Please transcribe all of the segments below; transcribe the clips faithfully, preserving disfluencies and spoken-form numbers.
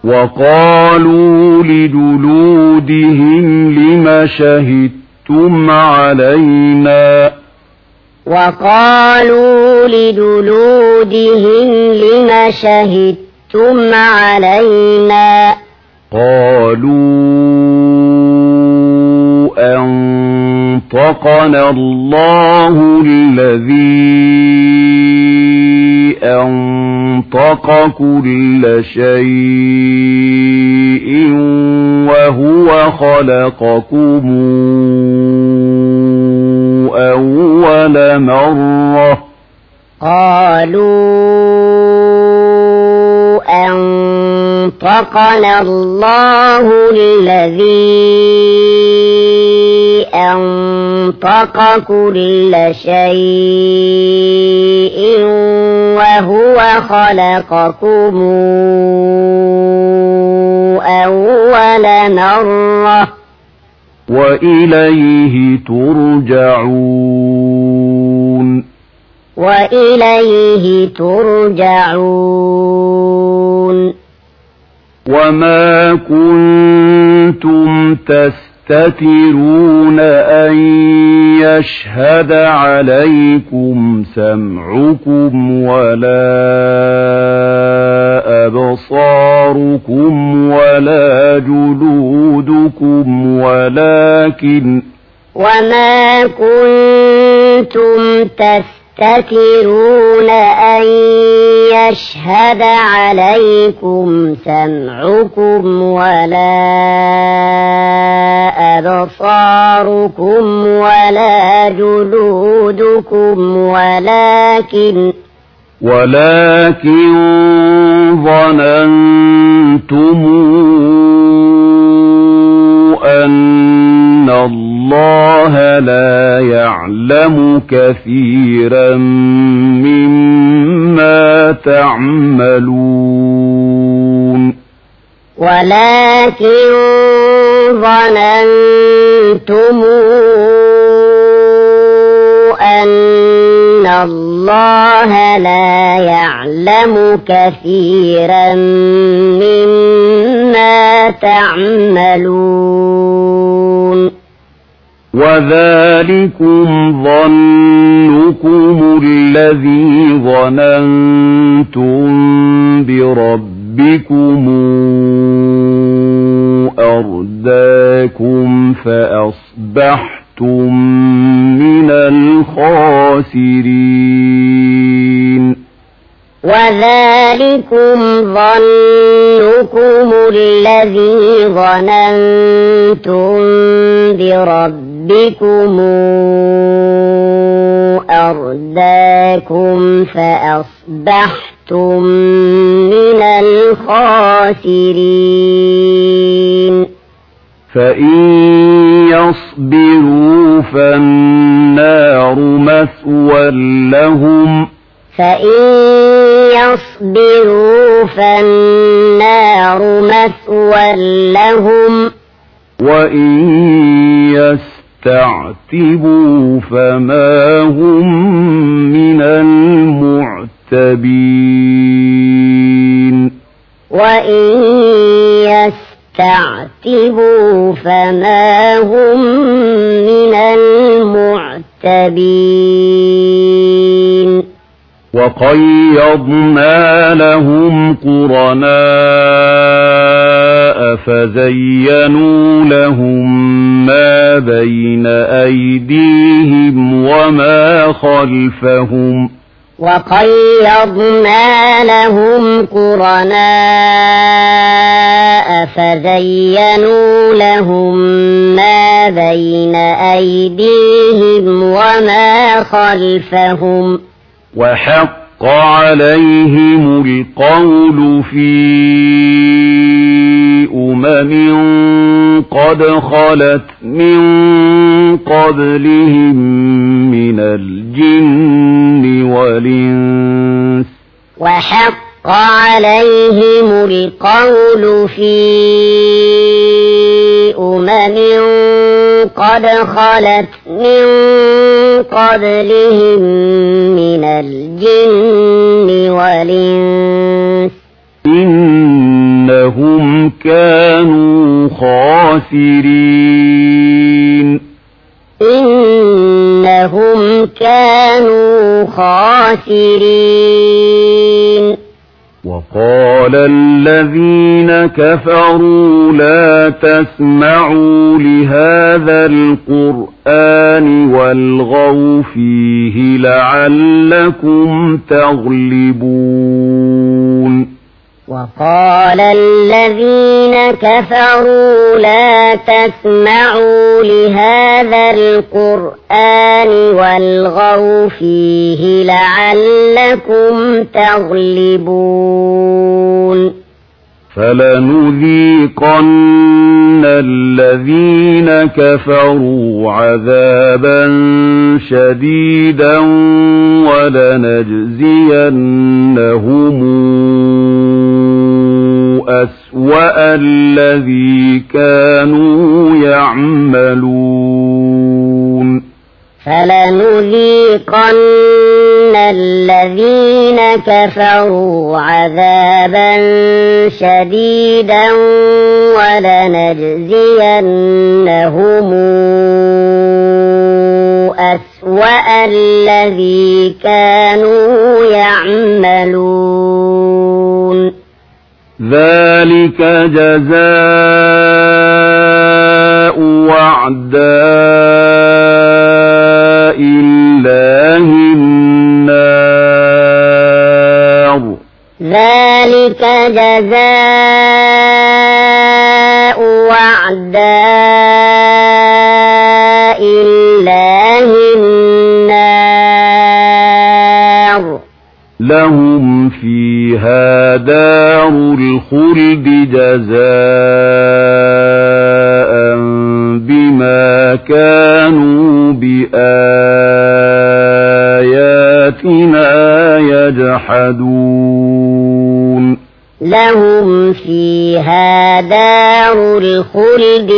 وقالوا لجلودهم لم شهدتم علينا وقالوا لجلودهم لم شهدتم علينا قالوا أنطقنا الله الذي أنطق كل شيء وهو خلقكم أول مرة قالوا أنطقنا الله الذي أنطق كل شيء وهو خلقكم أول مرة وإليه ترجعون وإليه ترجعون وما كنتم تستترون أن يشهد عليكم سمعكم ولا أبصاركم ولا جلودكم ولكن وما كنتم تستترون أن يشهد عليكم سمعكم ولا أبصاركم ولا جلودكم ولكن ولكن ظننتم أن الله لا يعلم كثيرا مما تعملون ولكن ظننتم أن الله لا يعلم كثيرا مما تعملون وذلكم ظنكم الذي ظننتم بربكم أرداكم فأصبحتم من الخاسرين وذلكم ظنكم الذي ظننتم بربكم أرداكم فأصبحتم من الخاسرين فإن يصبروا فالنار مثوى لهم فإن يصبروا فالنار مثوى لهم وإن يستعتبوا فما هم من المعتبين وإن يستعتبوا فما هم من المعتبين وقيضنا لهم قرناء فزينوا لهم ما بين أيديهم وما خلفهم وقيضنا لهم قرناء فزينوا لهم ما بين أيديهم وما خلفهم وحق عليهم القول في أمم قد خلت من قبلهم من الجن والإنس وحق عليهم القول في أمم قد خلت من قبلهم من الجن والإنس إنهم إنهم كانوا خاسرين إنهم كانوا خاسرين وقال الذين كفروا لا تسمعوا لهذا القرآن والغوا فيه لعلكم تغلبون وقال الذين كفروا لا تسمعوا لهذا القرآن والغوا فيه لعلكم تغلبون فلنذيقن الذين كفروا عذابا شديدا ولنجزينهم أسوأ الذي كانوا يعملون فلنذيقن الذين كفروا عذابا شديدا ولنجزينهم أسوأ الذي كانوا يعملون ذلك جزاء أعداء الله النار ذلك جزاء أعداء الله النار لهم فيها دار الخلد جزاء بما كانوا بآياتنا يجحدون لهم فيها دار الخلد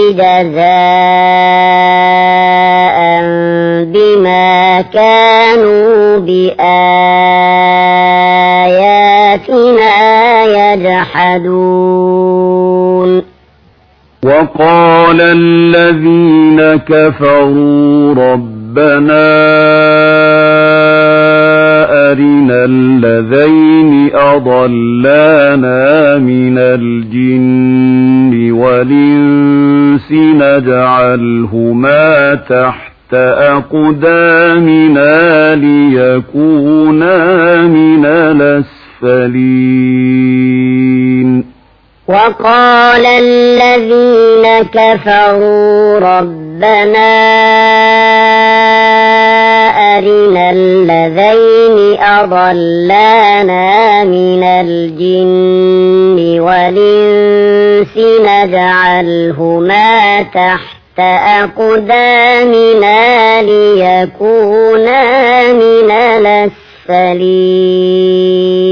جزاء بما كانوا بآياتنا يجحدون وقال الذين كفروا ربنا أرنا الذين أضلانا من الجن والإنس نجعلهما تحت أقدامنا ليكونا من الأسفلين وقال الذين كفروا ربنا أرنا الذين أضلانا من الجن والإنس نجعلهما تحت أقدامنا ليكونا من الأسفلين